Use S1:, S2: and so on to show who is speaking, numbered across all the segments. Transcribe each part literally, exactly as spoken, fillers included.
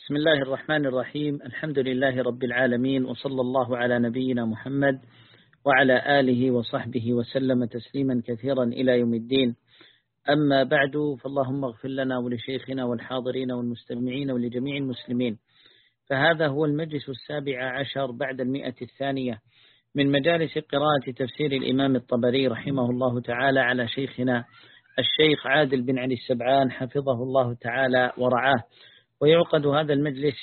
S1: بسم الله الرحمن الرحيم. الحمد لله رب العالمين، وصلى الله على نبينا محمد وعلى آله وصحبه وسلم تسليما كثيرا إلى يوم الدين. أما بعد، فاللهم اغفر لنا ولشيخنا والحاضرين والمستمعين ولجميع المسلمين. فهذا هو المجلس السابع عشر بعد المئة الثانية من مجالس قراءة تفسير الإمام الطبري رحمه الله تعالى على شيخنا الشيخ عادل بن علي السبعان حفظه الله تعالى ورعاه. ويعقد هذا المجلس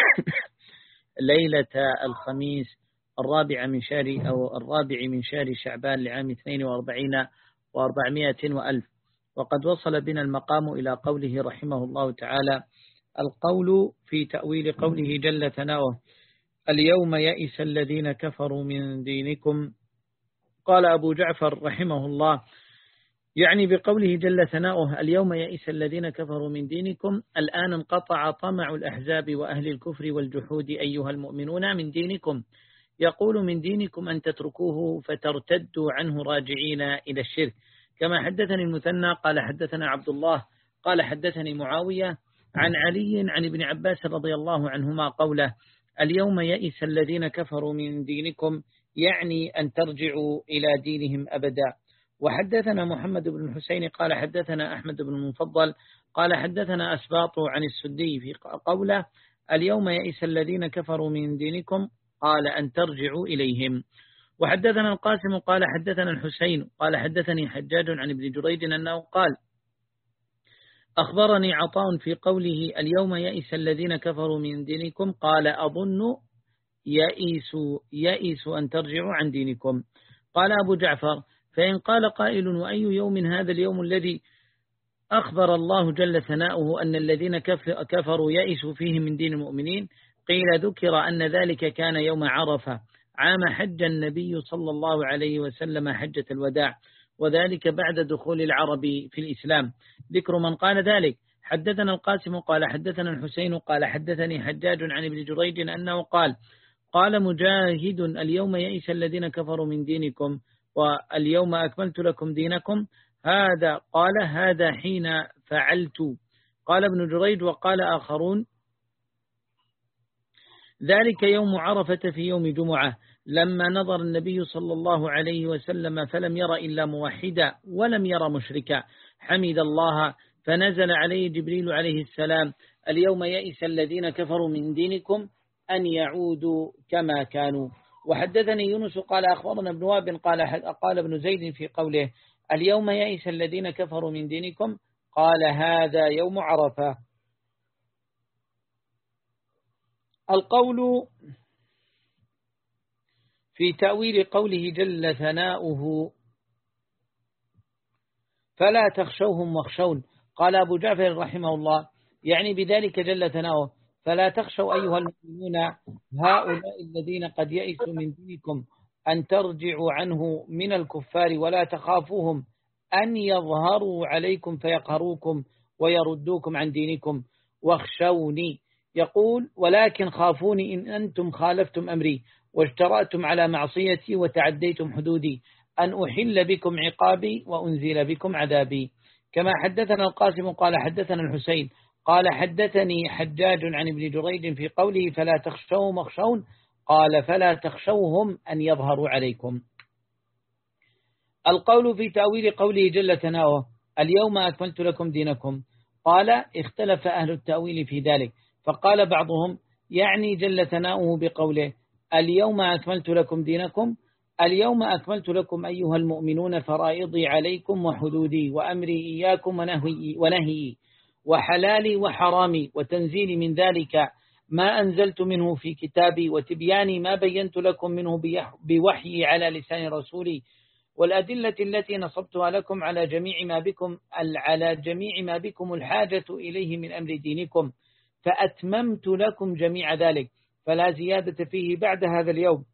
S1: ليلة الخميس الرابع من شهر أو الرابع من شهر شعبان لعام اثنين وأربعين وأربعمائة وألف. وقد وصل بنا المقام إلى قوله رحمه الله تعالى: القول في تأويل قوله جل ثناؤه: اليوم يئس الذين كفروا من دينكم. قال أبو جعفر رحمه الله: يعني بقوله جل ثناؤه اليوم يئس الذين كفروا من دينكم، الآن انقطع طمع الأحزاب وأهل الكفر والجحود أيها المؤمنون من دينكم. يقول من دينكم أن تتركوه فترتدوا عنه راجعين إلى الشرك. كما حدثني المثنى قال حدثنا عبد الله قال حدثني معاوية عن علي عن ابن عباس رضي الله عنهما قوله: اليوم يئس الذين كفروا من دينكم، يعني أن ترجعوا إلى دينهم أبدا. وحدثنا محمد بن الحسين قال حدثنا أحمد بن المفضل قال حدثنا أسباط عن السدي في قوله: اليوم يئس الذين كفروا من دينكم، قال أن ترجعوا إليهم. وحدثنا القاسم قال حدثنا الحسين قال حدثني حجاج عن ابن جريج أنه قال: أخبرني عطاء في قوله اليوم يئس الذين كفروا من دينكم، قال أظن يئس يئس أن ترجعوا عن دينكم. قال أبو جعفر: فإن قال قائل وأي يوم هذا اليوم الذي أخبر الله جل ثناؤه أن الذين كفروا يئسوا فيه من دين المؤمنين؟ قيل ذكر أن ذلك كان يوم عرفة عام حج النبي صلى الله عليه وسلم حجة الوداع، وذلك بعد دخول العرب في الإسلام. ذكر من قال ذلك: حدثنا القاسم قال حدثنا الحسين قال حدثني حجاج عن ابن جريج أنه قال: قال مجاهد: اليوم يئس الذين كفروا من دينكم واليوم أكملت لكم دينكم. هذا قال هذا حين فعلت. قال ابن جريج وقال آخرون: ذلك يوم عرفة في يوم جمعة، لما نظر النبي صلى الله عليه وسلم فلم ير إلا موحدا ولم ير مشركا، حمد الله فنزل عليه جبريل عليه السلام: اليوم يئس الذين كفروا من دينكم أن يعودوا كما كانوا. وحدثني يونس قال أخبرنا ابن وهب قال قال ابن زيد في قوله اليوم يئس الذين كفروا من دينكم، قال هذا يوم عرفة. القول في تأويل قوله جل ثناؤه فلا تخشوهم واخشون. قال أبو جعفر رحمه الله: يعني بذلك جل ثناؤه فلا تخشوا أيها المؤمنون هؤلاء الذين قد يئسوا من دينكم أن ترجعوا عنه من الكفار، ولا تخافوهم أن يظهروا عليكم فيقهروكم ويردوكم عن دينكم، واخشوني. يقول: ولكن خافوني إن أنتم خالفتم أمري واجترأتم على معصيتي وتعديتم حدودي، أن أحل بكم عقابي وأنزل بكم عذابي. كما حدثنا القاسم قال حدثنا الحسين قال حدثني حجاج عن ابن جريج في قوله فلا تخشوهم واخشون، قال فلا تخشوهم أن يظهروا عليكم. القول في تأويل قوله جل ثناؤه اليوم أكملت لكم دينكم، قال اختلف أهل التأويل في ذلك، فقال بعضهم يعني جل ثناؤه بقوله اليوم أكملت لكم دينكم، اليوم أكملت لكم أيها المؤمنون فرائضي عليكم وحدودي وأمري إياكم ونهي ونهي وحلالي وحرامي وتنزيلي من ذلك ما أنزلت منه في كتابي، وتبياني ما بينت لكم منه بوحي على لسان رسولي، والأدلة التي نصبتها لكم على جميع ما بكم على جميع ما بكم الحاجة إليه من أمر دينكم، فأتممت لكم جميع ذلك فلا زيادة فيه بعد هذا اليوم.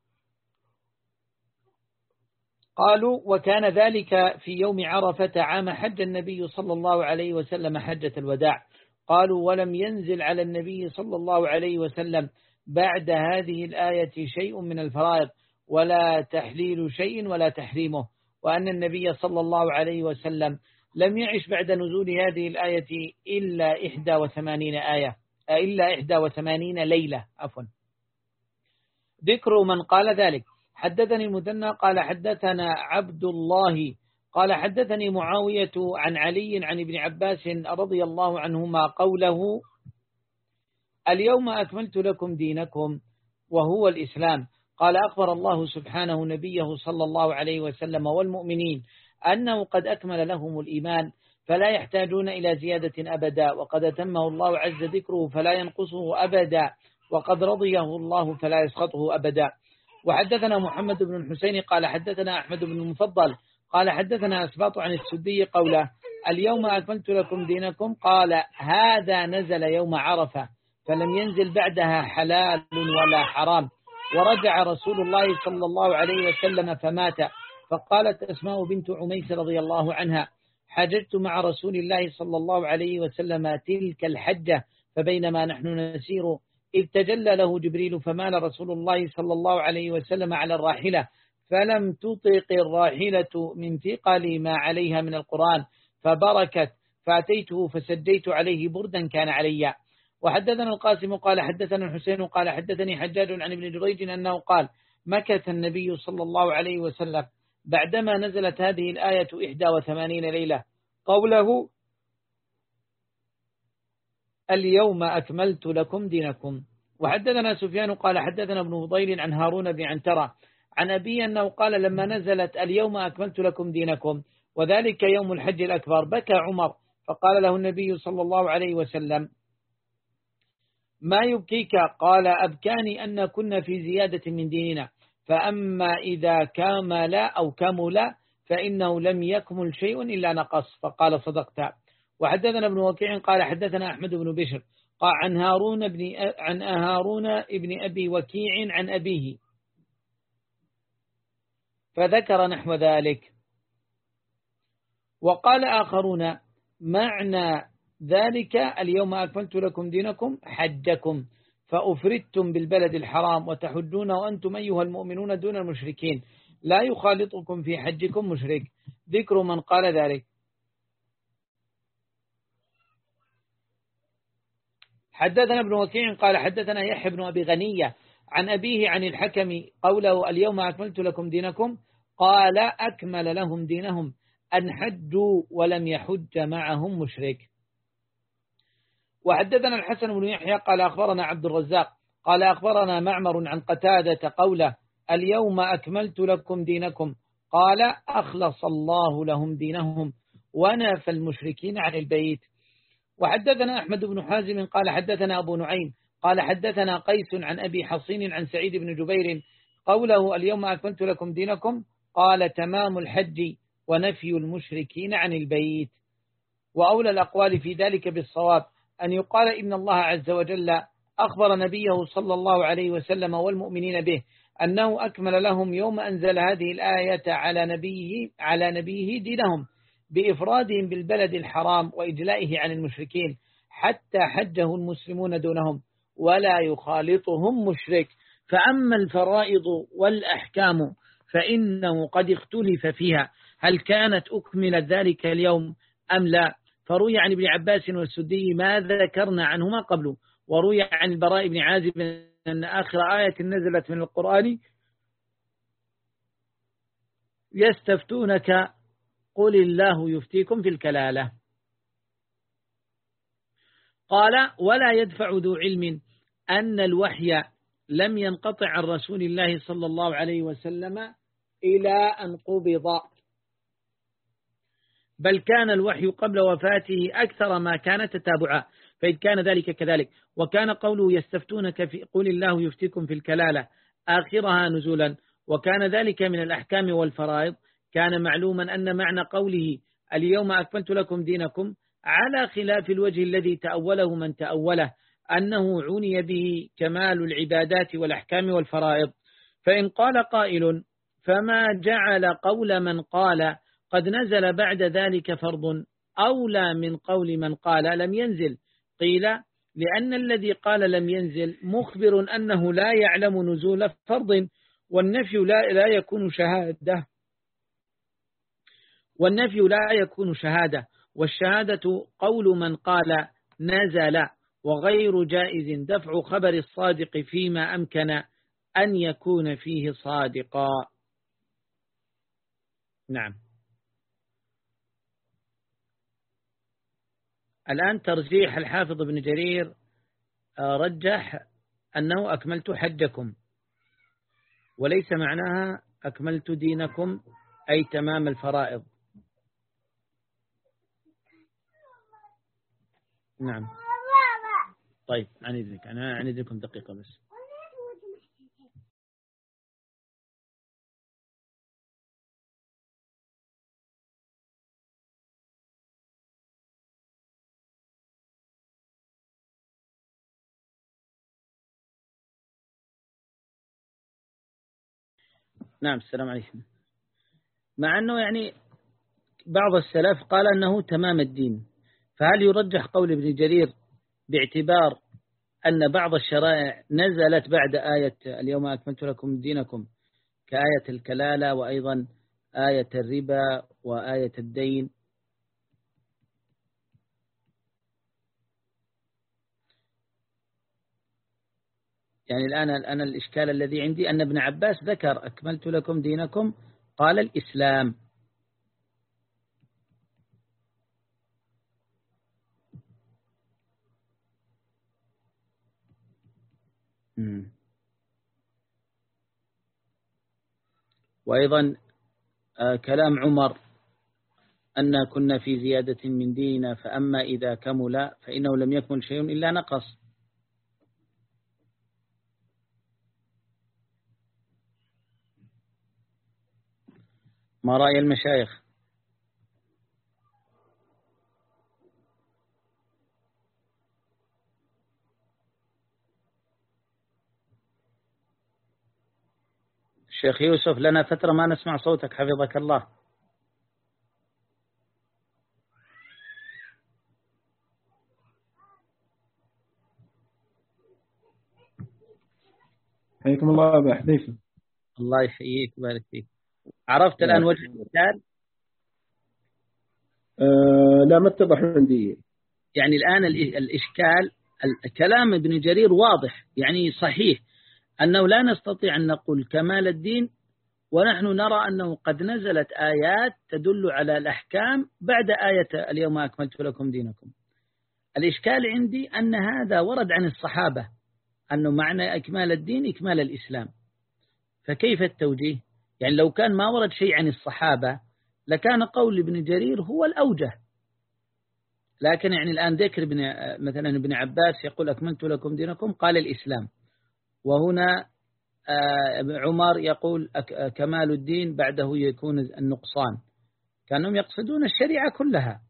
S1: قالوا: وكان ذلك في يوم عرفة عام حج النبي صلى الله عليه وسلم حجة الوداع. قالوا: ولم ينزل على النبي صلى الله عليه وسلم بعد هذه الآية شيء من الفرائض، ولا تحليل شيء ولا تحريمه، وأن النبي صلى الله عليه وسلم لم يعش بعد نزول هذه الآية إلا إحدى وثمانين آية، إلا إحدى وثمانين ليلة عفوا. ذكر من قال ذلك. حدثني المثنى قال حدثنا عبد الله قال حدثني معاوية عن علي عن ابن عباس رضي الله عنهما قوله اليوم أكملت لكم دينكم وهو الإسلام. قال أخبر الله سبحانه نبيه صلى الله عليه وسلم والمؤمنين أنه قد أكمل لهم الإيمان فلا يحتاجون إلى زيادة أبدا، وقد أتمه الله عز ذكره فلا ينقصه أبدا، وقد رضيه الله فلا يسخطه أبدا. وحدثنا محمد بن الحسين قال حدثنا أحمد بن المفضل قال حدثنا أسباط عن السدي قوله اليوم أكملت لكم دينكم قال هذا نزل يوم عرفة فلم ينزل بعدها حلال ولا حرام. ورجع رسول الله صلى الله عليه وسلم فمات. فقالت أسماء بنت عميس رضي الله عنها حججت مع رسول الله صلى الله عليه وسلم تلك الحجة فبينما نحن نسير إذ تجلى له جبريل فمال رسول الله صلى الله عليه وسلم على الراحلة فلم تطق الراحلة من ثقل ما عليها من القرآن فبركت فأتيته فسجيت عليه بردا كان علي. وحدثنا القاسم قال حدثنا الحسين قال حدثني حجاج عن ابن جريج أنه قال مكث النبي صلى الله عليه وسلم بعدما نزلت هذه الآية إحدى وثمانين ليلة قوله اليوم أكملت لكم دينكم. وحدثنا سفيان قال حدثنا ابن فضيل عن هارون بن عنترة عن أبي أنه قال لما نزلت اليوم أكملت لكم دينكم وذلك يوم الحج الأكبر بكى عمر فقال له النبي صلى الله عليه وسلم ما يبكيك؟ قال أبكاني أن كنا في زيادة من ديننا فأما إذا كمل أو كمل فإنه لم يكمل شيء إلا نقص. فقال صدقت. وحدثنا ابن وكيع قال حدثنا أحمد بن بشر قال عن هارون بن عن هارون ابن أبي وكيع عن أبيه فذكر نحو ذلك. وقال آخرون معنى ذلك اليوم أكملت لكم دينكم حجكم فأفردتم بالبلد الحرام وتحجون وأنتم أيها المؤمنون دون المشركين لا يخالطكم في حجكم مشرك. ذكر من قال ذلك. حدثنا ابن وكيع قال حدثنا يحيى بن أبي غنية عن أبيه عن الحكم قوله اليوم أكملت لكم دينكم قال أكمل لهم دينهم أن حجوا ولم يحج معهم مشرك. وحدثنا الحسن بن يحيى قال أخبرنا عبد الرزاق قال أخبرنا معمر عن قتادة قوله اليوم أكملت لكم دينكم قال أخلص الله لهم دينهم ونفى المشركين عن البيت. وحدثنا أحمد بن حازم قال حدثنا أبو نعيم قال حدثنا قيس عن أبي حصين عن سعيد بن جبير قوله اليوم أكملت لكم دينكم قال تمام الحج ونفي المشركين عن البيت. وأولى الأقوال في ذلك بالصواب أن يقال إن الله عز وجل أخبر نبيه صلى الله عليه وسلم والمؤمنين به أنه أكمل لهم يوم أنزل هذه الآية على نبيه على نبيه دينهم بإفرادهم بالبلد الحرام وإجلائه عن المشركين حتى حجه المسلمون دونهم ولا يخالطهم مشرك. فأما الفرائض والأحكام فإنه قد اختلف فيها هل كانت أكملت ذلك اليوم أم لا. فروي عن ابن عباس والسدي ما ذكرنا عنهما قبل. وروي عن البراء بن عازب أن آخر آية نزلت من القرآن يستفتونك قل الله يفتيكم في الكلالة. قال ولا يدفع ذو علم أن الوحي لم ينقطع عن رسول الله صلى الله عليه وسلم إلى أن قبض بل كان الوحي قبل وفاته أكثر ما كان تتابعا فإذ كان ذلك كذلك. وكان قوله يستفتونك في قل الله يفتيكم في الكلالة آخرها نزولا. وكان ذلك من الأحكام والفرائض. كان معلوما أن معنى قوله اليوم أكملت لكم دينكم على خلاف الوجه الذي تأوله من تأوله أنه عني به كمال العبادات والأحكام والفرائض. فإن قال قائل فما جعل قول من قال قد نزل بعد ذلك فرض أولى من قول من قال لم ينزل؟ قيل لأن الذي قال لم ينزل مخبر أنه لا يعلم نزول فرض والنفي لا, لا يكون شهادة والنفي لا يكون شهادة والشهادة قول من قال نزل وغير جائز دفع خبر الصادق فيما أمكن أن يكون فيه صادقا. نعم. الآن ترجيح الحافظ ابن جرير رجح أنه أكملت حجكم، وليس معناها أكملت دينكم أي تمام الفرائض. نعم. طيب عن إذنك، أنا عن إذنكم دقيقة بس. نعم السلام عليكم. مع أنه يعني بعض السلف قال أنه تمام الدين، فهل يرجح قول ابن جرير باعتبار أن بعض الشرائع نزلت بعد آية اليوم أكملت لكم دينكم كآية الكلالة، وأيضا آية الربا وآية الدين؟ يعني الآن أنا الإشكال الذي عندي أن ابن عباس ذكر أكملت لكم دينكم قال الإسلام. مم. وأيضا آه كلام عمر أن كنا في زيادة من ديننا، فأما إذا كمل فإنه لم يكمل شيء إلا نقص. ما رأي المشايخ؟ الشيخ يوسف لنا فترة ما نسمع صوتك حفظك الله.
S2: حياكم الله أبا حذيفة.
S1: الله يحييك ويبارك فيك. عرفت الآن وجه الإشكال؟
S2: أه لا ما اتضح عندي.
S1: يعني الآن الإشكال كلام ابن جرير واضح، يعني صحيح أنه لا نستطيع أن نقول كمال الدين ونحن نرى أنه قد نزلت آيات تدل على الأحكام بعد آية اليوم أكملت لكم دينكم. الإشكال عندي أن هذا ورد عن الصحابة أنه معنى إكمال الدين إكمال الإسلام، فكيف التوجيه؟ يعني لو كان ما ورد شيء عن الصحابة لكان قول ابن جرير هو الأوجه، لكن يعني الآن ذكر ابن مثلا ابن عباس يقول أكملت لكم دينكم قال الإسلام، وهنا عمر يقول كمال الدين بعده يكون النقصان، كانهم يقصدون الشريعة كلها،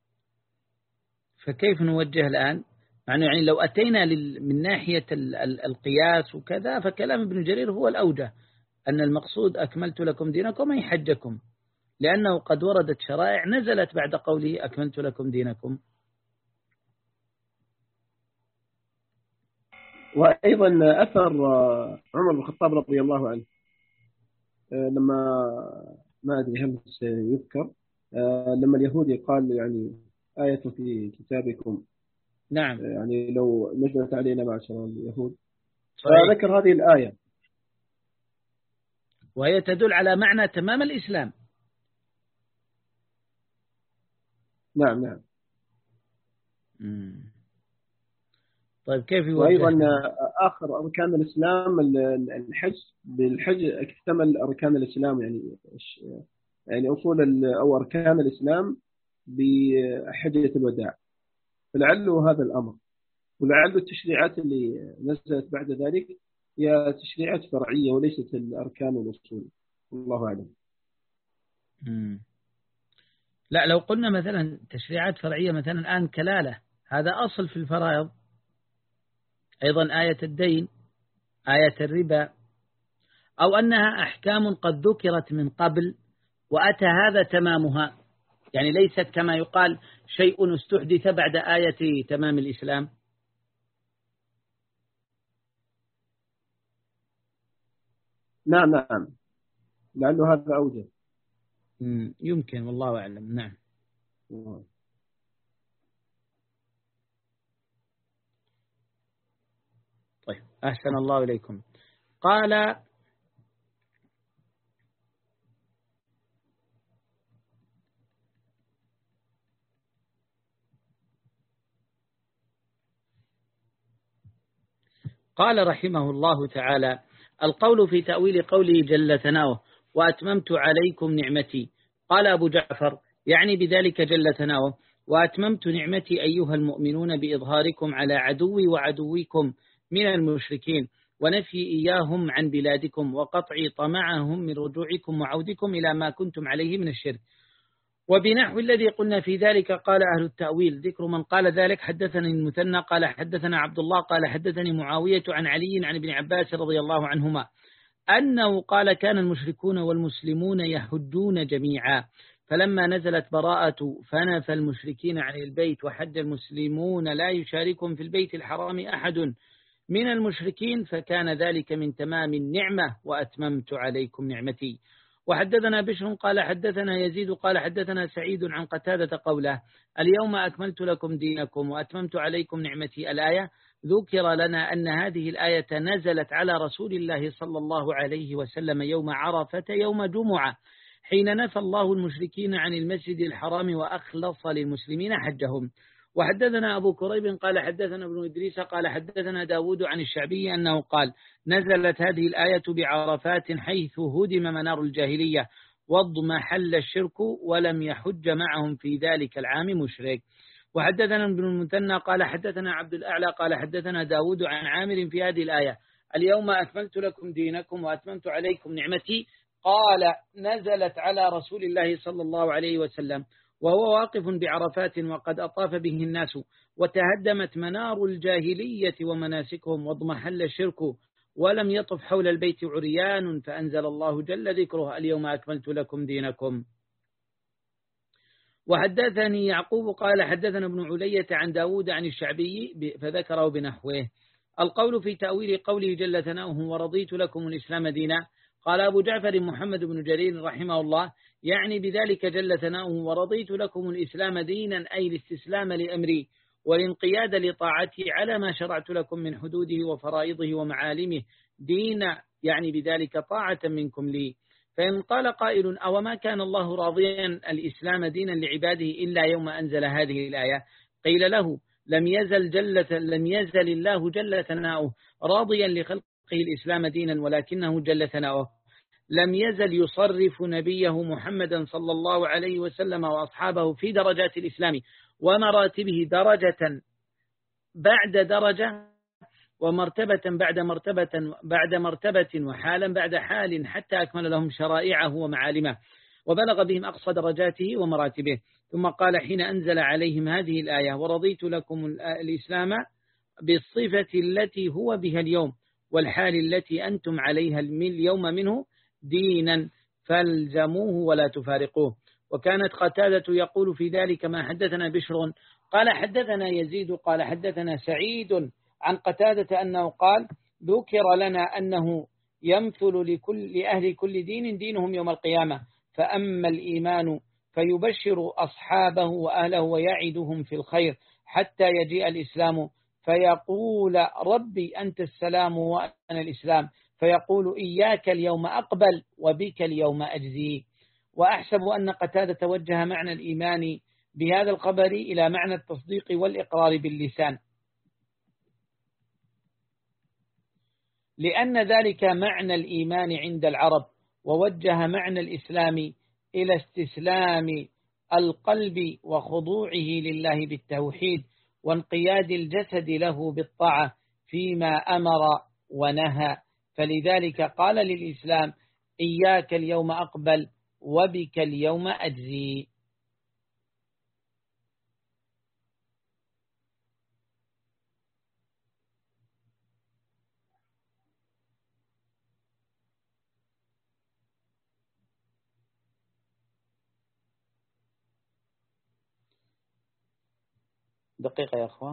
S1: فكيف نوجه الآن؟ يعني, يعني لو أتينا من ناحية القياس وكذا فكلام ابن جرير هو الأوجه، أن المقصود أكملت لكم دينكم أي حجكم، لأنه قد وردت شرائع نزلت بعد قوله أكملت لكم دينكم.
S2: وأيضا أثر عمر بن الخطاب رضي الله عنه لما ما أدري هل سيذكر لما اليهودي قال يعني آية في كتابكم،
S1: نعم
S2: يعني لو نزلت علينا معشر اليهود،
S1: صحيح.
S2: فذكر هذه الآية
S1: وهي تدل على معنى تمام الإسلام.
S2: نعم نعم.
S1: مم. طيب كيف يوجه؟
S2: وأيضا آخر أركان الإسلام الحج، بالحج اكتمل أركان الإسلام، يعني يعني أصول أو أركان الإسلام بحجة الوداع، فلعله هذا الأمر، ولعل التشريعات اللي نزلت بعد ذلك هي تشريعات فرعية وليست الأركان والأصول، والله أعلم.
S1: مم. لا لو قلنا مثلا تشريعات فرعية، مثلا الآن كلالة هذا أصل في الفرائض، أيضا آية الدين، آية الربا، أو أنها أحكام قد ذكرت من قبل وأتى هذا تمامها، يعني ليست كما يقال شيء استحدث بعد آية تمام الإسلام.
S2: نعم نعم، لعله هذا أوجه.
S1: يمكن والله أعلم. نعم. طيب أحسن الله إليكم. قال قال رحمه الله تعالى: القول في تأويل قوله جل ثناؤه وأتممت عليكم نعمتي. قال أبو جعفر: يعني بذلك جل ثناؤه وأتممت نعمتي أيها المؤمنون بإظهاركم على عدوي وعدوكم من المشركين ونفي إياهم عن بلادكم وقطع طمعهم من رجوعكم وعودكم إلى ما كنتم عليه من الشرك. وبنحو الذي قلنا في ذلك قال أهل التأويل. ذكر من قال ذلك: حدثني المثنى قال حدثنا عبد الله قال حدثني معاوية عن علي عن ابن عباس رضي الله عنهما أنه قال: كان المشركون والمسلمون يحجون جميعا، فلما نزلت براءة فنفى المشركين عن البيت وحج المسلمون لا يشاركهم في البيت الحرام أحد من المشركين، فكان ذلك من تمام النعمة وأتممت عليكم نعمتي. وحدثنا بشر قال حدثنا يزيد قال حدثنا سعيد عن قتادة قوله: اليوم أكملت لكم دينكم وأتممت عليكم نعمتي. الآية ذكر لنا أن هذه الآية نزلت على رسول الله صلى الله عليه وسلم يوم عرفة يوم جمعة، حين نفى الله المشركين عن المسجد الحرام وأخلص للمسلمين حجهم. وحدثنا أبو كريب قال حدثنا ابن إدريس قال حدثنا داود عن الشعبي أنه قال: نزلت هذه الآية بعرفات حيث هدم منار الجاهلية واضمحل الشرك ولم يحج معهم في ذلك العام مشرك. وحدثنا ابن المثنى قال حدثنا عبد الأعلى قال حدثنا داود عن عامر في هذه الآية: اليوم أكملت لكم دينكم وأتممت عليكم نعمتي. قال: نزلت على رسول الله صلى الله عليه وسلم وهو واقف بعرفات وقد أطاف به الناس وتهدمت منار الجاهلية ومناسكهم واضمحل الشرك ولم يطف حول البيت عريان، فأنزل الله جل ذكره: اليوم أكملت لكم دينكم. وحدثني يعقوب قال حدثنا ابن علية عن داود عن الشعبي فذكره بنحوه. القول في تأويل قوله جل ثناؤه ورضيت لكم الإسلام دينا. قال أبو جعفر محمد بن جرير رحمه الله: يعني بذلك جل ثناؤه ورضيت لكم الإسلام دينا، أي الاستسلام لأمري والانقياد لطاعتي على ما شرعت لكم من حدوده وفرائضه ومعالمه دينا، يعني بذلك طاعة منكم لي. فإن قال قائل: أو ما كان الله راضيا الإسلام دينا لعباده إلا يوم أنزل هذه الآية؟ قيل له: لم يزل جل لم يزل الله جل ثناؤه راضيا لخلقه الإسلام دينا، ولكنه جل ثناؤه لم يزل يصرف نبيه محمدا صلى الله عليه وسلم وأصحابه في درجات الإسلام ومراتبه درجة بعد درجة ومرتبة بعد مرتبة بعد مرتبة وحالا بعد حال، حتى أكمل لهم شرائعه ومعالمه وبلغ بهم أقصى درجاته ومراتبه. ثم قال حين أنزل عليهم هذه الآية: ورضيت لكم الإسلام بالصفة التي هو بها اليوم والحال التي أنتم عليها اليوم منه دينا، فالزموه ولا تفارقوه. وكانت قتادة يقول في ذلك ما حدثنا بشر قال حدثنا يزيد قال حدثنا سعيد عن قتادة أنه قال: ذكر لنا أنه يمثل لكل لأهل كل دين دينهم يوم القيامة، فأما الإيمان فيبشر أصحابه وأهله ويعدهم في الخير حتى يجيء الإسلام فيقول: ربي أنت السلام وأنا الإسلام، فيقول: إياك اليوم أقبل وبك اليوم أجزي. وأحسب أن قتادة توجه معنى الإيمان بهذا الخبر إلى معنى التصديق والإقرار باللسان، لأن ذلك معنى الإيمان عند العرب، ووجه معنى الإسلام إلى استسلام القلب وخضوعه لله بالتوحيد وانقياد الجسد له بالطاعة فيما أمر ونهى. فلذلك قال للإسلام: إياك اليوم أقبل وبك اليوم أجزي. دقيقة يا أخوان.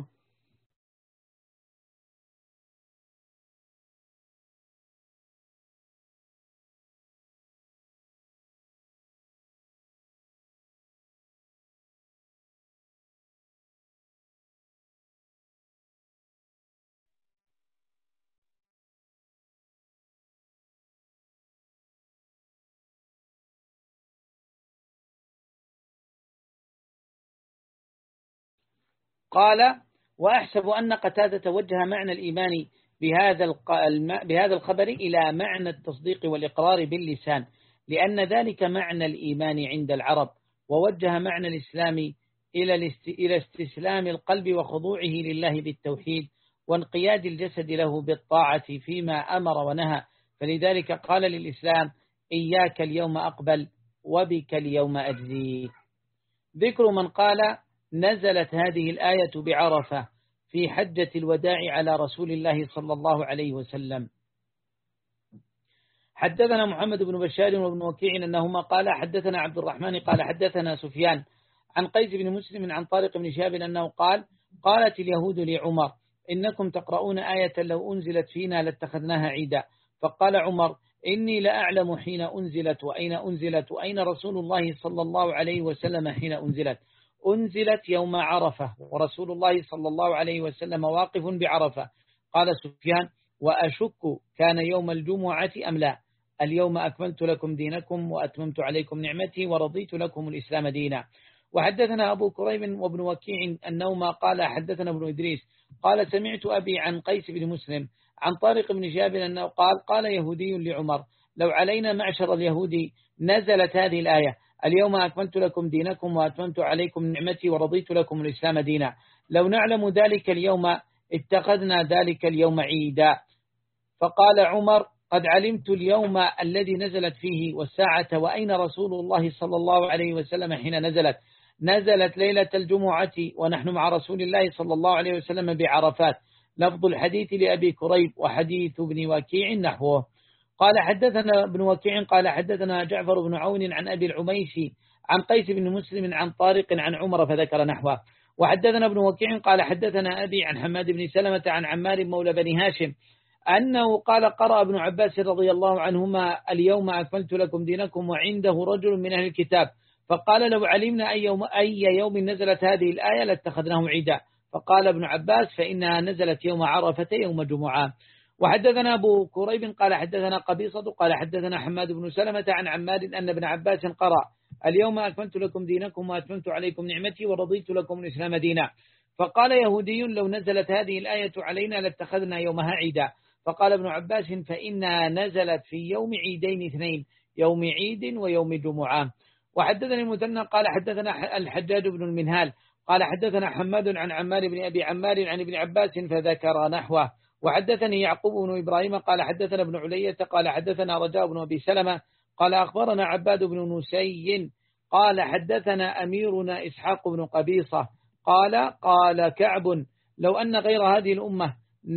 S1: قال وأحسب أن قتادة وجه معنى الإيمان بهذا بهذا الخبر إلى معنى التصديق والإقرار باللسان، لأن ذلك معنى الإيمان عند العرب، ووجه معنى الإسلام إلى استسلام القلب وخضوعه لله بالتوحيد وانقياد الجسد له بالطاعة فيما أمر ونهى، فلذلك قال للإسلام إياك اليوم أقبل وبك اليوم أجزي. ذكر من قال نزلت هذه الآية بعرفة في حجة الوداع على رسول الله صلى الله عليه وسلم. حدثنا محمد بن بشار وابن وكيع أنهما قال حدثنا عبد الرحمن قال حدثنا سفيان عن قيس بن مسلم عن طارق بن شهاب أنه قال قالت اليهود لعمر إنكم تقرؤون آية لو أنزلت فينا لاتخذناها عيدا، فقال عمر إني لأعلم حين أنزلت وأين أنزلت وأين رسول الله صلى الله عليه وسلم حين أنزلت. أنزلت يوم عرفة ورسول الله صلى الله عليه وسلم واقف بعرفة. قال سفيان وأشك كان يوم الجمعة أم لا. اليوم أكملت لكم دينكم وأتممت عليكم نعمتي ورضيت لكم الإسلام دينا. وحدثنا أبو كريب وابن وكيع أنهما قال حدثنا ابن إدريس قال سمعت أبي عن قيس بن مسلم عن طارق بن شهاب أنه قال قال يهودي لعمر لو علينا معشر اليهود نزلت هذه الآية اليوم أكملت لكم دينكم وأتممت عليكم نعمتي ورضيت لكم الإسلام دينا، لو نعلم ذلك اليوم اتخذنا ذلك اليوم عيدا. فقال عمر قد علمت اليوم الذي نزلت فيه والساعة وأين رسول الله صلى الله عليه وسلم حين نزلت. نزلت ليلة الجمعة ونحن مع رسول الله صلى الله عليه وسلم بعرفات. لفظ الحديث لأبي كريب وحديث ابن وكيع نحوه. قال حدثنا ابن وكيع قال حدثنا جعفر بن عون عن أبي العميسي عن قيس بن مسلم عن طارق عن عمر فذكر نحوه. وحدثنا ابن وكيع قال حدثنا أبي عن حماد بن سلمة عن عمار مولى بني هاشم أنه قال قرأ ابن عباس رضي الله عنهما اليوم أكملت لكم دينكم وعنده رجل من أهل الكتاب فقال لو علمنا أي يوم, أي يوم نزلت هذه الآية لاتخذناه عيدا. فقال ابن عباس فإنها نزلت يوم عرفة يوم جمعة. وحدثنا أبو كريب قال حدثنا قبيصة قال حدثنا حماد بن سلمة عن عمار أن ابن عباس قرأ اليوم أكملت لكم دينكم وأتممت عليكم نعمتي ورضيت لكم الإسلام دينا. فقال يهودي لو نزلت هذه الآية علينا لاتخذنا يومها عيدا. فقال ابن عباس فإنها نزلت في يوم عيدين اثنين يوم عيد ويوم جمعة. وحدثني المثنى قال حدثنا الحجاج بن المنهال قال حدثنا حماد عن عمار بن أبي عمار عن ابن عباس فذكر نحوه. وحدثني يعقوب بن إبراهيم قال حدثنا ابن علية قال حدثنا رجاء بن أبي سلمة قال أخبرنا عباد بن نسي قال حدثنا أميرنا إسحاق بن قبيصة قال قال كعب لو أن غير هذه الأمة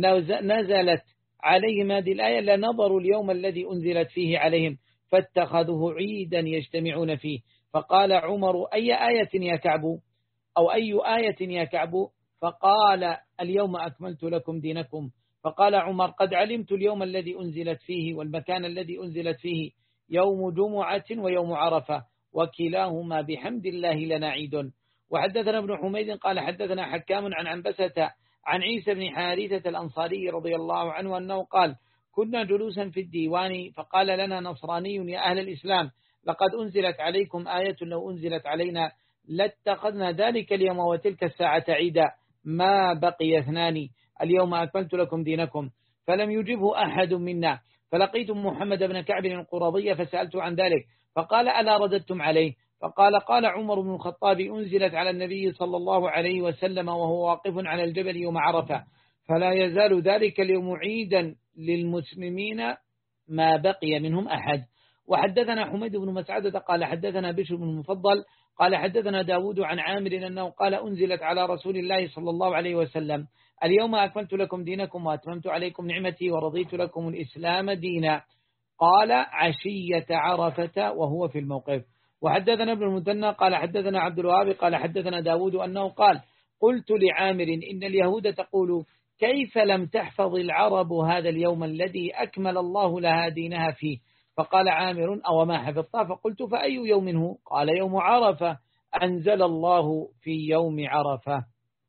S1: نزلت عليهم هذه الآية لنظروا اليوم الذي أنزلت فيه عليهم فاتخذوه عيدا يجتمعون فيه. فقال عمر أي آية يا كعب أو أي آية يا كعب؟ فقال اليوم أكملت لكم دينكم. فقال عمر قد علمت اليوم الذي أنزلت فيه والمكان الذي أنزلت فيه يوم جمعة ويوم عرفة وكلاهما بحمد الله لنا عيد. وحدثنا ابن حميد قال حدثنا حكام عن عنبسة عن عيسى بن حارثة الأنصاري رضي الله عنه أنه قال كنا جلوسا في الديوان فقال لنا نصراني يا أهل الإسلام لقد أنزلت عليكم آية لو أنزلت علينا لاتخذنا ذلك اليوم وتلك الساعة عيدا ما بقي اثنان اليوم أكملت لكم دينكم. فلم يجبه أحد منا. فلقيت محمد بن كعب القرظي فسألت عن ذلك فقال ألا رددتم عليه؟ فقال قال عمر بن الخطاب أنزلت على النبي صلى الله عليه وسلم وهو واقف على الجبل يوم عرفة فلا يزال ذلك اليوم عيدا للمسلمين ما بقي منهم أحد. وحدثنا حميد بن مسعدة قال حدثنا بشر بن المفضل قال حدثنا داود عن عامر أنه قال أنزلت على رسول الله صلى الله عليه وسلم اليوم أكملت لكم دينكم وأتممت عليكم نعمتي ورضيت لكم الإسلام دينا. قال عشية عرفة وهو في الموقف. وحدثنا ابن المثنى قال حدثنا عبد الوهاب قال حدثنا داود أنه قال قلت لعامر إن اليهود تقول كيف لم تحفظ العرب هذا اليوم الذي أكمل الله لها دينها فيه؟ فقال عامر أو ما حفظتها؟ فقلت فأي يوم هو؟ قال يوم عرفة أنزل الله في يوم عرفة.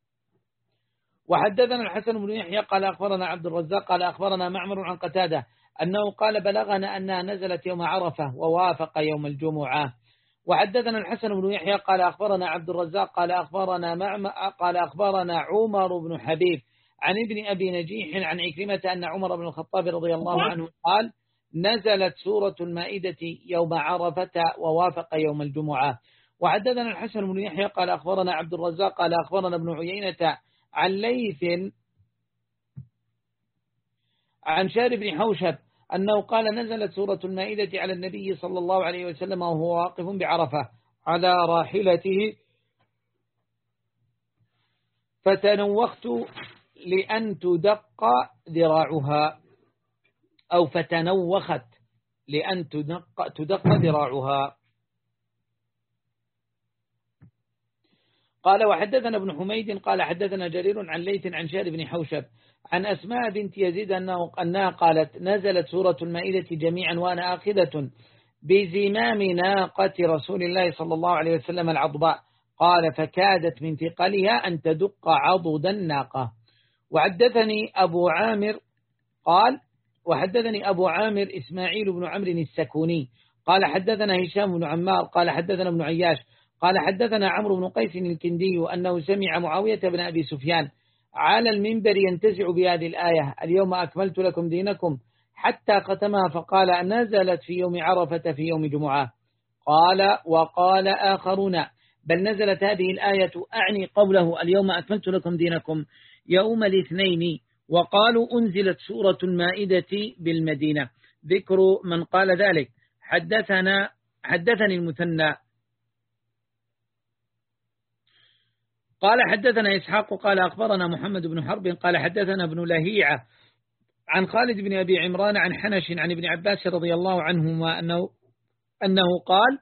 S1: وحدثنا الحسن بن يحيى قال أخبرنا عبد الرزاق قال أخبرنا معمر عن قتادة أنه قال بلغنا أنها نزلت يوم عرفة ووافق يوم الجمعة. وحدثنا الحسن بن يحيى قال أخبرنا عبد الرزاق قال أخبرنا معمر قال أخبرنا عمر بن حبيب عن ابن أبي نجيح عن عكرمة أن عمر بن الخطاب رضي الله عنه قال نزلت سورة المائدة يوم عرفة ووافق يوم الجمعة. وحدثنا الحسن بن يحيى قال أخبرنا عبد الرزاق قال أخبرنا ابن عيينة عن ليث عن شار بن حوشب أنه قال نزلت سورة المائدة على النبي صلى الله عليه وسلم وهو واقف بعرفة على راحلته فتنوخت لأن تدق ذراعها أو فتنوخت لأن تدق, تدق ذراعها. قال وحدثنا ابن حميد قال حدثنا جرير عن ليث عن شار بن حوشب عن أسماء بنت يزيد أنه أنها قالت نزلت سورة المائدة جميعا وأنا آخذة بزمام ناقة رسول الله صلى الله عليه وسلم العضباء قال فكادت من ثقلها أن تدق عضد الناقة. وحدثني أبو عامر قال وحدثني أبو عامر إسماعيل بن عمرو السكوني قال حدثنا هشام بن عمار قال حدثنا ابن عياش قال حدثنا عمرو بن قيس الكندي أنه سمع معاوية بن أبي سفيان على المنبر ينتزع بهذه الآية اليوم أكملت لكم دينكم حتى ختمها فقال نزلت في يوم عرفة في يوم جمعة. قال وقال آخرون بل نزلت هذه الآية أعني قوله اليوم أكملت لكم دينكم يوم الاثنين وقالوا أنزلت سورة المائدة بالمدينة. ذكر من قال ذلك حدثنا حدثني المثنى قال حدثنا إسحاق قال أخبرنا محمد بن حرب قال حدثنا ابن لهيعة عن خالد بن أبي عمران عن حنش عن ابن عباس رضي الله عنهما أنه, أنه قال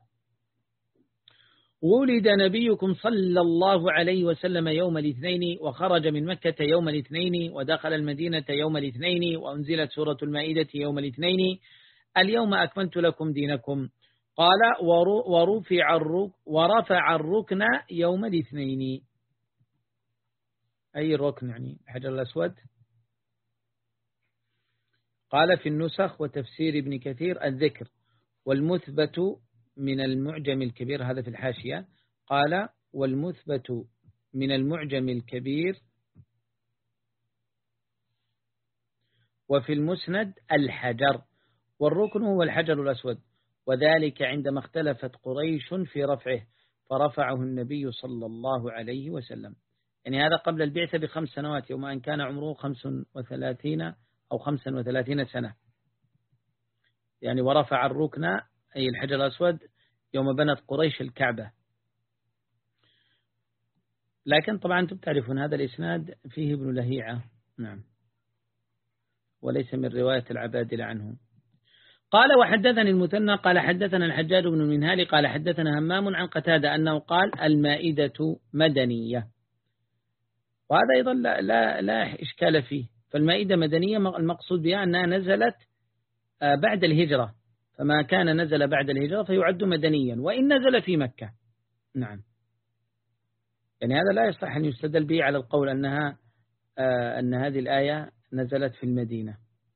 S1: ولد نبيكم صلى الله عليه وسلم يوم الاثنين وخرج من مكة يوم الاثنين ودخل المدينة يوم الاثنين وأنزلت سورة المائدة يوم الاثنين اليوم أكملت لكم دينكم. قال ورفع الركن ورفع الركن يوم الاثنين. أي الركن يعني الحجر الأسود؟ قال في النسخ وتفسير ابن كثير الذكر والمثبت من المعجم الكبير هذا في الحاشية قال والمثبت من المعجم الكبير وفي المسند الحجر والركن هو الحجر الأسود وذلك عندما اختلفت قريش في رفعه فرفعه النبي صلى الله عليه وسلم. يعني هذا قبل البعثة بخمس سنوات يوم أن كان عمره خمس وثلاثين أو خمسا وثلاثين سنة. يعني ورفع الركن أي الحجر الأسود يوم بنت قريش الكعبة. لكن طبعا أنتم تعرفون هذا الإسناد فيه ابن لهيعة نعم وليس من رواية العبادلة عنه. قال وحدثني المثنى قال حدثنا الحجاج بن المنهال قال حدثنا همام عن قتادة أنه قال المائدة مدنية وهذا أيضا لا, لا, لا إشكال فيه. فالمائدة مدنية المقصود بها أنها نزلت بعد الهجرة فما كان نزل بعد الهجرة فيعد مدنيا وإن نزل في مكة نعم. يعني هذا لا يصح أن يستدل به على القول أنها أن هذه الآية نزلت في المدينة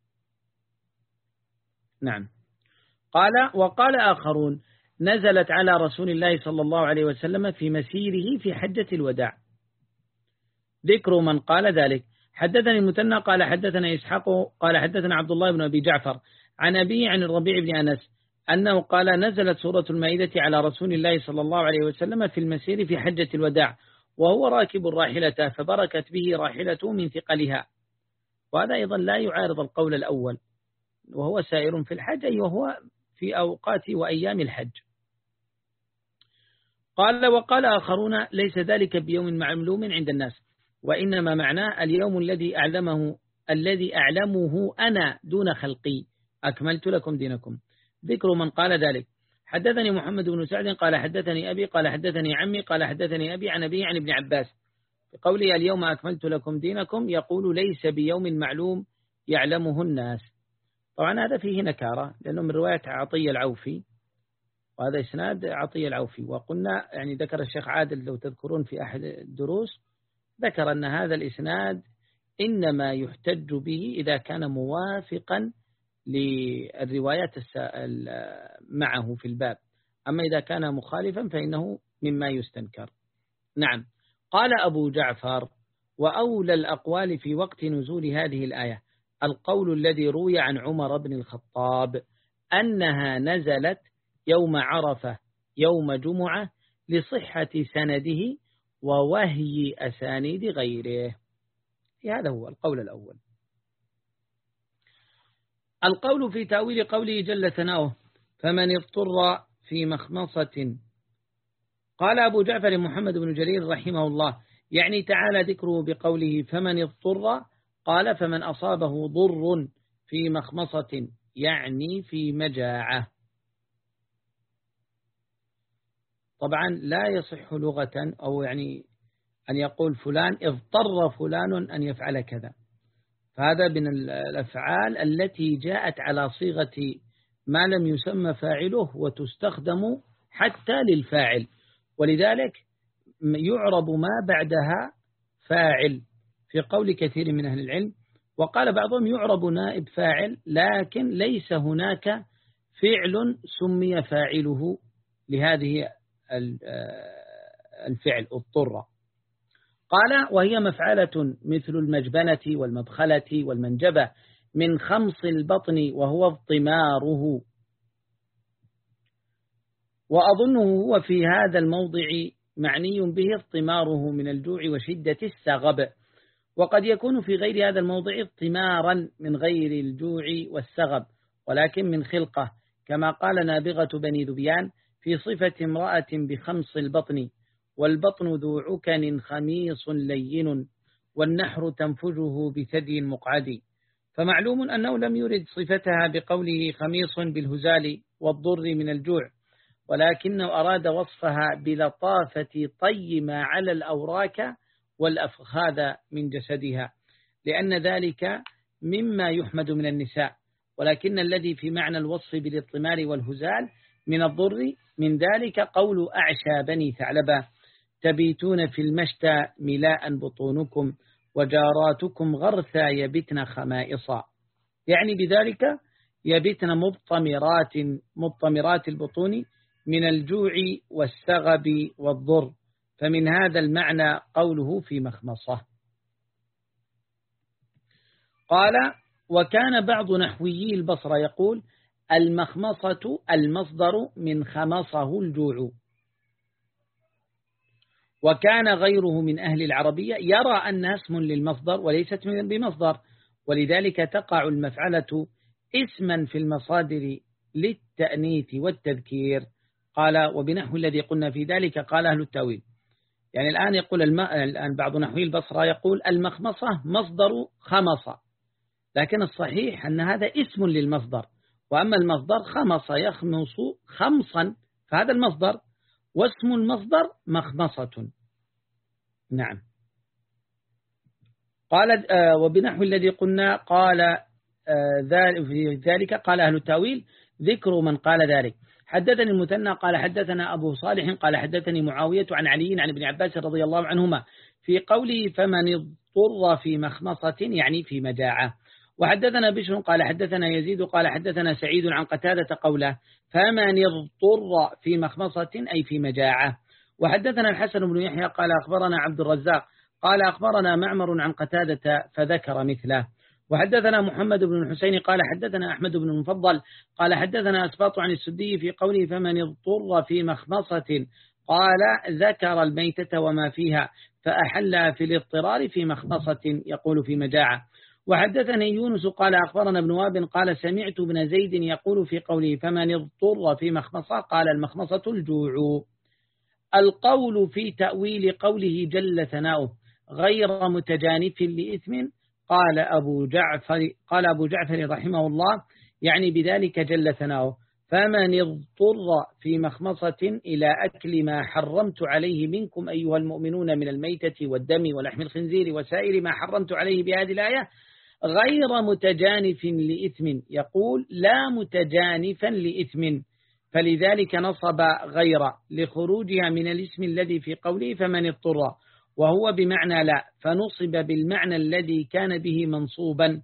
S1: نعم. قال وقال آخرون نزلت على رسول الله صلى الله عليه وسلم في مسيره في حجة الوداع. ذكر من قال ذلك حدثني المثنى قال حدثنا إسحاق قال حدثنا عبد الله بن أبي جعفر عن أبي عن الربيع بن أنس أنه قال نزلت سورة المائدة على رسول الله صلى الله عليه وسلم في المسير في حجة الوداع وهو راكب الراحلة فبركت به راحلته من ثقلها. وهذا أيضا لا يعارض القول الأول وهو سائر في الحج أي وهو في أوقات وأيام الحج. قال وقال آخرون ليس ذلك بيوم معلوم عند الناس وإنما معناه اليوم الذي أعلمه الذي أعلمه أنا دون خلقي أكملت لكم دينكم. ذكر من قال ذلك حدثني محمد بن سعد قال حدثني أبي قال حدثني عمي قال حدثني أبي عن أبي عن ابن عباس بقوله اليوم أكملت لكم دينكم يقول ليس بيوم معلوم يعلمه الناس. طبعا هذا فيه نكارة لأنه من رواية عطية العوفي وهذا إسناد عطية العوفي. وقلنا يعني ذكر الشيخ عادل لو تذكرون في أحد الدروس ذكر أن هذا الإسناد إنما يحتج به إذا كان موافقا للروايات معه في الباب. أما إذا كان مخالفا فإنه مما يستنكر. نعم. قال أبو جعفر: وأولى الأقوال في وقت نزول هذه الآية القول الذي روي عن عمر بن الخطاب أنها نزلت يوم عرفة يوم جمعة لصحة سنده ووهي أسانيد غيره. هذا هو القول الأول. القول في تأويل قوله جل ثناؤه: فمن اضطر في مخمصة. قال أبو جعفر محمد بن جرير رحمه الله: يعني تعالى ذكره بقوله فمن اضطر، قال فمن أصابه ضر في مخمصة، يعني في مجاعة. طبعا لا يصح لغة أو يعني أن يقول فلان اضطر فلان أن يفعل كذا، فهذا من الأفعال التي جاءت على صيغة ما لم يسمى فاعله وتستخدم حتى للفاعل، ولذلك يعرب ما بعدها فاعل في قول كثير من أهل العلم. وقال بعضهم يعرب نائب فاعل، لكن ليس هناك فعل سمي فاعله لهذه الفعل اضطر. قال وهي مفعلة مثل المجبنة والمبخلة والمنجبة من خمص البطن وهو اضطماره، وأظنه هو في هذا الموضع معني به اضطماره من الجوع وشدة السغب، وقد يكون في غير هذا الموضع اضطمارا من غير الجوع والسغب ولكن من خلقة، كما قال نابغة بني ذبيان في صفة امرأة بخمص البطن: والبطن ذو عكن خميص لين والنحر تنفجه بثدي مقعد. فمعلوم أنه لم يرد صفتها بقوله خميص بالهزال والضر من الجوع، ولكنه أراد وصفها بلطافة طي ما على الأوراك والأفخاذ من جسدها، لأن ذلك مما يحمد من النساء، ولكن الذي في معنى الوصف بالاضطمار والهزال من الضر من ذلك قول أعشى بني ثعلبة: تبيتون في المشتى ملاء بطونكم وجاراتكم غرثا يبتن خمائصا، يعني بذلك يبتن مضطمرات مضطمرات البطون من الجوع والسغب والضر، فمن هذا المعنى قوله في مخمصة. قال وكان بعض نحويي البصرة يقول المخمصة المصدر من خمصه الجوع، وكان غيره من أهل العربية يرى أنها اسم للمصدر وليست بمصدر، ولذلك تقع المفعلة اسما في المصادر للتأنيث والتذكير. قال وبنحو الذي قلنا في ذلك قال أهل التأويل، يعني الآن يقول الم... الآن بعض نحوي البصرة يقول المخمصة مصدر خمصة، لكن الصحيح أن هذا اسم للمصدر، وأما المصدر خمص يخمص خمصا فهذا المصدر، واسم المصدر مخمصة. نعم. قال آه وبنحو الذي قلنا قال آه في ذلك قال أهل التأويل ذكر من قال ذلك. حدثني المثنى قال حدثنا أبو صالح قال حدثني معاوية عن علي عن ابن عباس رضي الله عنهما في قوله فمن اضطر في مخمصة يعني في مجاعة. وحدثنا بشر قال حدثنا يزيد قال حدثنا سعيد عن قتادة قوله فمن اضطر في مخمصة أي في مجاعة. وحدثنا الحسن بن يحيى قال أخبرنا عبد الرزاق قال أخبرنا معمر عن قتادة فذكر مثله. وحدثنا محمد بن الحسين قال حدثنا أحمد بن المفضل قال حدثنا أسباط عن السدي في قوله فمن اضطر في مخمصة قال ذكر الميتة وما فيها فأحلها في الاضطرار في مخمصة يقول في مجاعة. وحدثني يونس قال أخبرنا ابن وهب قال سمعت ابن زيد يقول في قوله فمن اضطر في مخمصة قال المخمصة الجوع. القول في تأويل قوله جل ثناؤه غير متجانف لإثم قال أبو جعفر قال أبو جعفر رحمه الله يعني بذلك جل ثناؤه فمن اضطر في مخمصة إلى أكل ما حرمت عليه منكم أيها المؤمنون من الميتة والدم ولحم الخنزير وسائر ما حرمت عليه بهذه الآية غير متجانف لإثم، يقول لا متجانفا لإثم، فلذلك نصب غير لخروجها من الاسم الذي في قوله فمن اضطر، وهو بمعنى لا فنصب بالمعنى الذي كان به منصوبا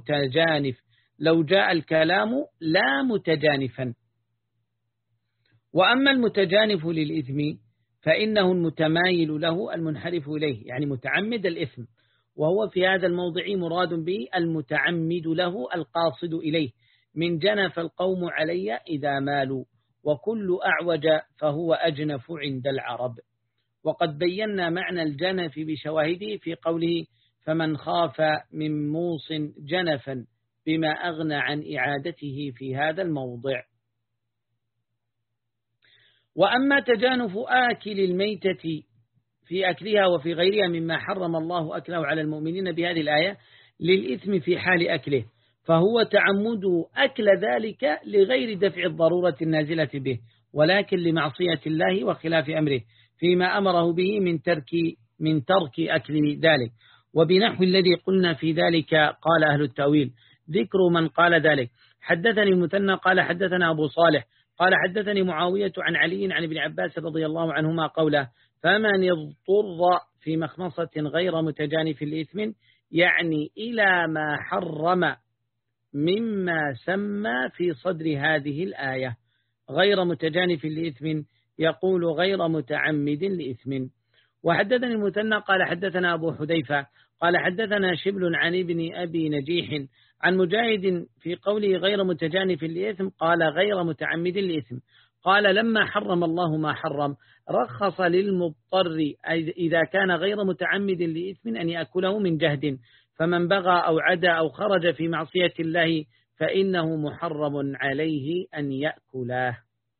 S1: المتجانف، لو جاء الكلام لا متجانفا. وأما المتجانف للإثم فإنه المتمايل له المنحرف إليه، يعني متعمد الإثم، وهو في هذا الموضع مراد به المتعمد له القاصد إليه، من جنف القوم علي إذا مالوا، وكل أعوج فهو أجنف عند العرب. وقد بينا معنى الجنف بشواهده في قوله فمن خاف من موص جنفا بما أغنى عن إعادته في هذا الموضع. وأما تجانف آكل الميتة في أكلها وفي غيرها مما حرم الله أكله على المؤمنين بهذه الآية للإثم في حال أكله، فهو تعمد أكل ذلك لغير دفع الضرورة النازلة به، ولكن لمعصية الله وخلاف أمره فيما أمره به من ترك من ترك أكل ذلك. وبنحو الذي قلنا في ذلك قال أهل التأويل. ذكر من قال ذلك: حدثني المثنى قال حدثنا أبو صالح قال حدثني معاوية عن علي عن ابن عباس رضي الله عنهما قوله فمن اضطر في مخمصة غير متجانف لإثم، يعني إلى ما حرم مما سمى في صدر هذه الآية، غير متجانف لإثم يقول غير متعمد لإثم. وحدثني المثنى قال حدثنا أبو حذيفة قال حدثنا شبل عن ابن أبي نجيح عن مجاهد في قوله غير متجانف لإثم قال غير متعمد لإثم. قال لما حرم الله ما حرم رخص للمضطر إذا كان غير متعمد لإثم أن يأكله من جهد، فمن بغى أو عدا أو خرج في معصية الله فإنه محرم عليه أن يأكله.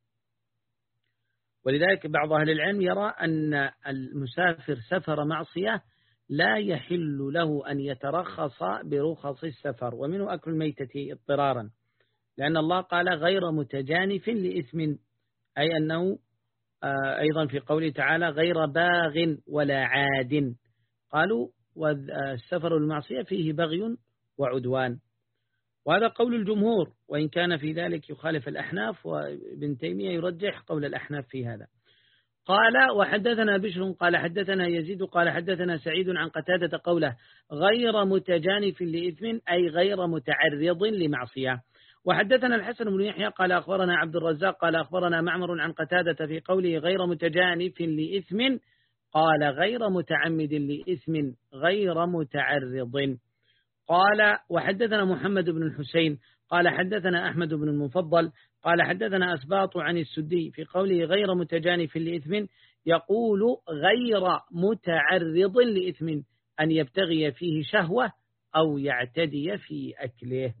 S1: ولذلك بعض أهل العلم يرى أن المسافر سفر معصية لا يحل له أن يترخص برخص السفر، ومنه أكل الميتة اضطرارا، لأن الله قال غير متجانف لإثم، أي أنه أيضا في قوله تعالى غير باغ ولا عاد. قالوا والسفر المعصية فيه بغي وعدوان، وهذا قول الجمهور، وإن كان في ذلك يخالف الأحناف، وابن تيمية يرجح قول الأحناف في هذا. قال وحدثنا بشر قال حدثنا يزيد قال حدثنا سعيد عن قتادة قوله غير متجانف لإثم أي غير متعرض لمعصية. وحدثنا الحسن بن يحيى قال أخبرنا عبد الرزاق قال أخبرنا معمر عن قتادة في قوله غير متجانف لإثم قال غير متعمد لإثم غير متعرض. قال وحدثنا محمد بن الحسين قال حدثنا أحمد بن المفضل قال حدثنا أسباط عن السدي في قوله غير متجانف لإثم يقول غير متعرض لإثم أن يبتغي فيه شهوة أو يعتدي في أكله،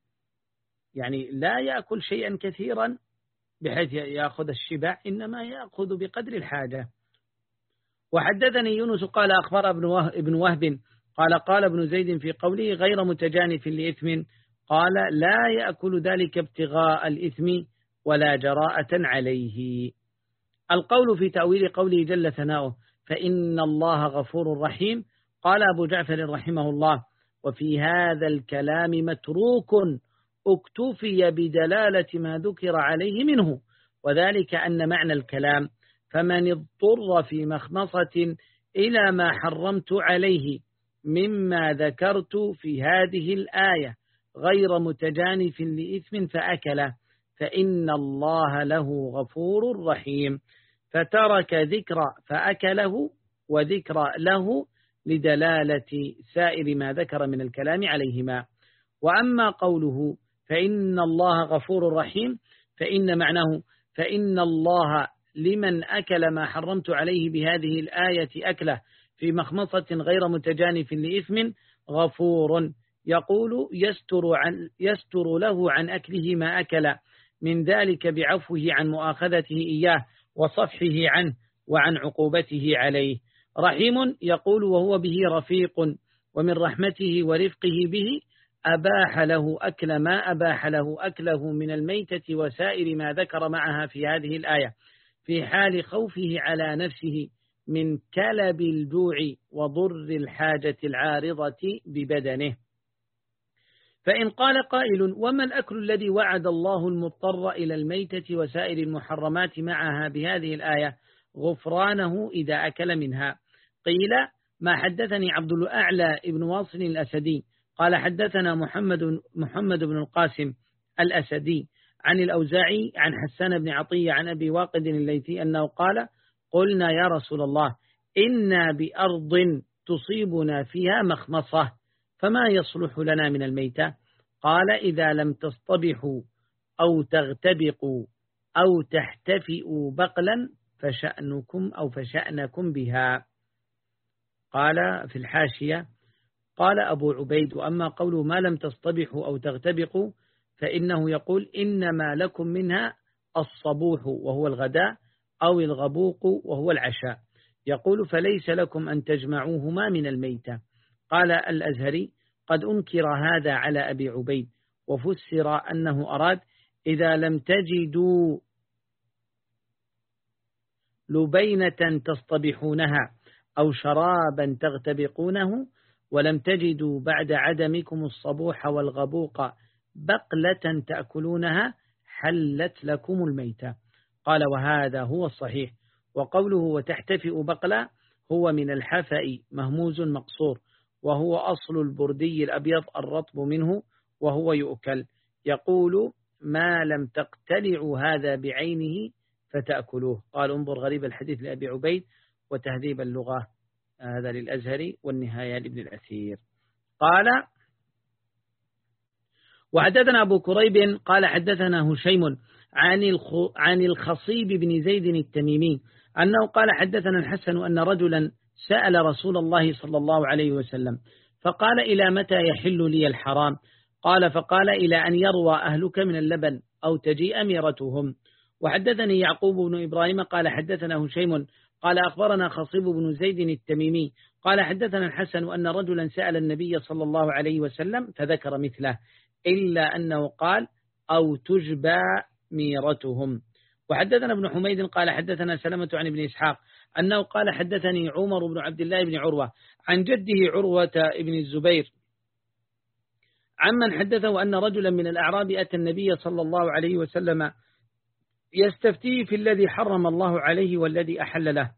S1: يعني لا يأكل شيئا كثيرا بحيث يأخذ الشبع، إنما يأخذ بقدر الحاجة. وحدثني يونس قال أخبر ابن وهب قال قال ابن زيد في قوله غير متجانف لإثم قال لا يأكل ذلك ابتغاء الإثم ولا جراءة عليه. القول في تأويل قوله جل ثناؤه فإن الله غفور رحيم. قال أبو جعفر رحمه الله وفي هذا الكلام متروك اكتفي بدلالة ما ذكر عليه منه، وذلك أن معنى الكلام فمن اضطر في مخمصة إلى ما حرمت عليه مما ذكرت في هذه الآية غير متجانف لإثم فأكله فإن الله له غفور رحيم، فترك ذكر فأكله وذكر له لدلالة سائر ما ذكر من الكلام عليهما. وأما قوله فإن الله غفور رحيم فإن معناه فإن الله لمن أكل ما حرمت عليه بهذه الآية أكله في مخمصة غير متجانف لإثم غفور، يقول يستر, عن يستر له عن أكله ما أكل من ذلك بعفوه عن مؤاخذته إياه وصفحه عنه وعن عقوبته عليه. رحيم يقول وهو به رفيق، ومن رحمته ورفقه به أباح له أكل ما أباح له أكله من الميتة وسائر ما ذكر معها في هذه الآية في حال خوفه على نفسه من كلب الجوع وضر الحاجة العارضة ببدنه. فإن قال قائل وما الأكل الذي وعد الله المضطر إلى الميتة وسائر المحرمات معها بهذه الآية غفرانه إذا أكل منها؟ قيل ما حدثني عبد الأعلى ابن واصل الأسدي قال حدثنا محمد محمد بن القاسم الأسدي عن الأوزاعي عن حسان بن عطية عن أبي واقد الليثي أنه قال قلنا يا رسول الله إنا بأرض تصيبنا فيها مخمصة فما يصلح لنا من الميتة؟ قال إذا لم تصطبحوا أو تغتبقوا أو تحتفئوا بقلا فشأنكم أو فشأنكم بها. قال في الحاشية قال أبو عبيد وأما قوله ما لم تصطبحوا أو تغتبقوا فإنه يقول إنما لكم منها الصبوح وهو الغداء أو الغبوق وهو العشاء، يقول فليس لكم أن تجمعوهما من الميتة. قال الأزهري قد أنكر هذا على أبي عبيد وفسر أنه أراد إذا لم تجدوا لبينة تصطبحونها أو شرابا تغتبقونه ولم تجدوا بعد عدمكم الصبوح والغبوق بقلة تأكلونها حلت لكم الميتة. قال وهذا هو الصحيح. وقوله وتحتفئ بقلة هو من الحفأ مهموز مقصور وهو أصل البردي الأبيض الرطب منه وهو يؤكل، يقول ما لم تقتلعوا هذا بعينه فتأكلوه. قال انظر غريب الحديث لأبي عبيد وتهذيب اللغة هذا للأزهري والنهاية لابن الأثير. قال وحدثنا أبو كريب قال حدثنا هشيم عن عن الخصيب بن زيد التميمي أنه قال حدثنا الحسن أن رجلا سأل رسول الله صلى الله عليه وسلم فقال إلى متى يحل لي الحرام؟ قال فقال إلى أن يروى أهلك من اللبن أو تجيء ميرتهم. وحدثني يعقوب بن إبراهيم قال حدثنا هشيم قال أخبرنا خصيب بن زيد التميمي قال حدثنا الحسن أن رجلا سأل النبي صلى الله عليه وسلم فذكر مثله إلا أنه قال أو تجبى ميرتهم. وحدثنا ابن حميد قال حدثنا سلمة عن ابن إسحاق أنه قال حدثني عمر بن عبد الله بن عروة عن جده عروة بن الزبير عمن حدثه أن رجلا من الأعراب أتى النبي صلى الله عليه وسلم يستفتيه في الذي حرم الله عليه والذي أحل له،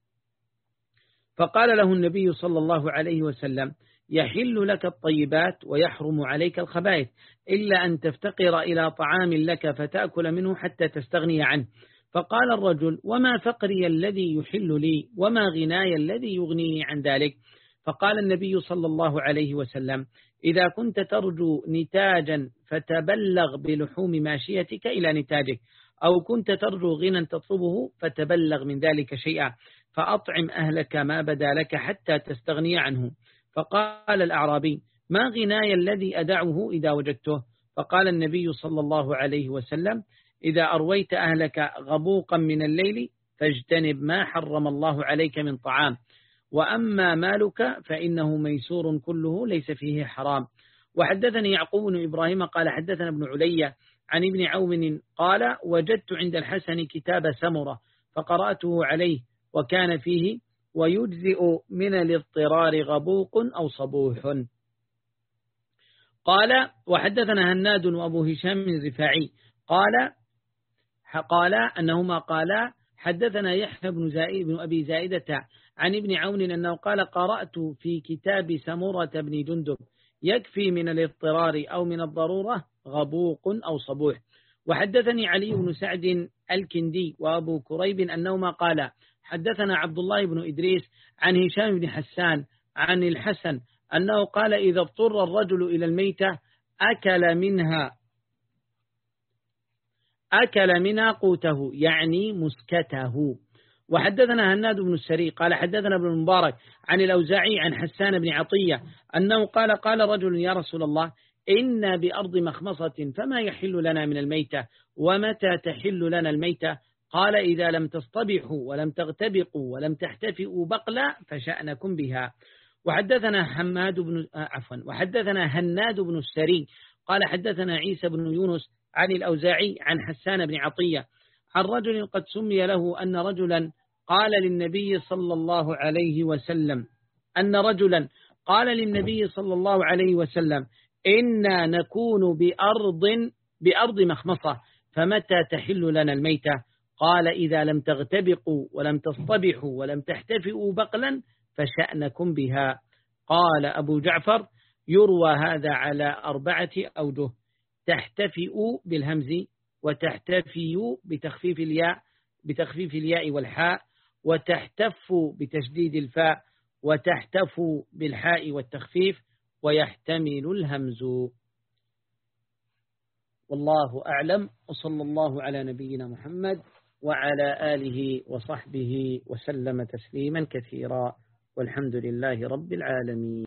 S1: فقال له النبي صلى الله عليه وسلم يحل لك الطيبات ويحرم عليك الخبائث إلا أن تفتقر إلى طعام لك فتأكل منه حتى تستغني عنه. فقال الرجل وما فقري الذي يحل لي وما غناي الذي يغنيني عن ذلك؟ فقال النبي صلى الله عليه وسلم إذا كنت ترجو نتاجا فتبلغ بلحوم ماشيتك إلى نتاجك، أو كنت ترجو غنى تطلبه فتبلغ من ذلك شيئا، فأطعم أهلك ما بدا لك حتى تستغني عنه. فقال الأعرابي ما غناي الذي أدعه إذا وجدته؟ فقال النبي صلى الله عليه وسلم إذا أرويت أهلك غبوقا من الليل فاجتنب ما حرم الله عليك من طعام، وأما مالك فإنه ميسور كله ليس فيه حرام. وحدثني يعقوب بن إبراهيم قال حدثنا ابن علي عن ابن عون قال وجدت عند الحسن كتاب سمرة فقرأته عليه وكان فيه ويجزئ من الاضطرار غبوق أو صبوح. قال وحدثنا هناد وأبو هشام الرفاعي قال قال أنهما قالا حدثنا يحيى بن زائد بن أبي زائدة عن ابن عون أنه قال قرأت في كتاب سمرة بن جندب يكفي من الاضطرار أو من الضرورة غبوق أو صبوح. وحدثني علي بن سعد الكندي وأبو كريب أنهما قال حدثنا عبد الله بن إدريس عن هشام بن حسان عن الحسن أنه قال إذا اضطر الرجل إلى الميتة أكل منها أكل منها قوته يعني مسكته. وحدثنا هناد بن السري قال حدثنا ابن المبارك عن الأوزاعي عن حسان بن عطية أنه قال قال رجل يا رسول الله إنا بأرض مخمصة فما يحل لنا من الميتة ومتى تحل لنا الميتة؟ قال إذا لم تصطبحوا ولم تغتبقوا ولم تحتفئوا بقلا فشأنكم بها. وحدثنا حماد بن عفوا وحدثنا هناد بن السري قال حدثنا عيسى بن يونس عن الأوزاعي عن حسان بن عطية عن رجل قد سمي له أن رجلا قال للنبي صلى الله عليه وسلم أن رجلا قال للنبي صلى الله عليه وسلم إنا نكون بأرض بأرض مخمصة فمتى تحل لنا الميتة؟ قال إذا لم تغتبقوا ولم تصطبحوا ولم تحتفئوا بقلا فشأنكم بها. قال أبو جعفر يروى هذا على أربعة أوجه: تحتفئ بالهمز وتحتفي بتخفيف الياء بتخفيف الياء والحاء، وتحتف بتشديد الفاء، وتحتف بالحاء والتخفيف، ويحتمل الهمز. والله أعلم، وصلى الله على نبينا محمد وعلى آله وصحبه وسلم تسليما كثيرا، والحمد لله رب العالمين.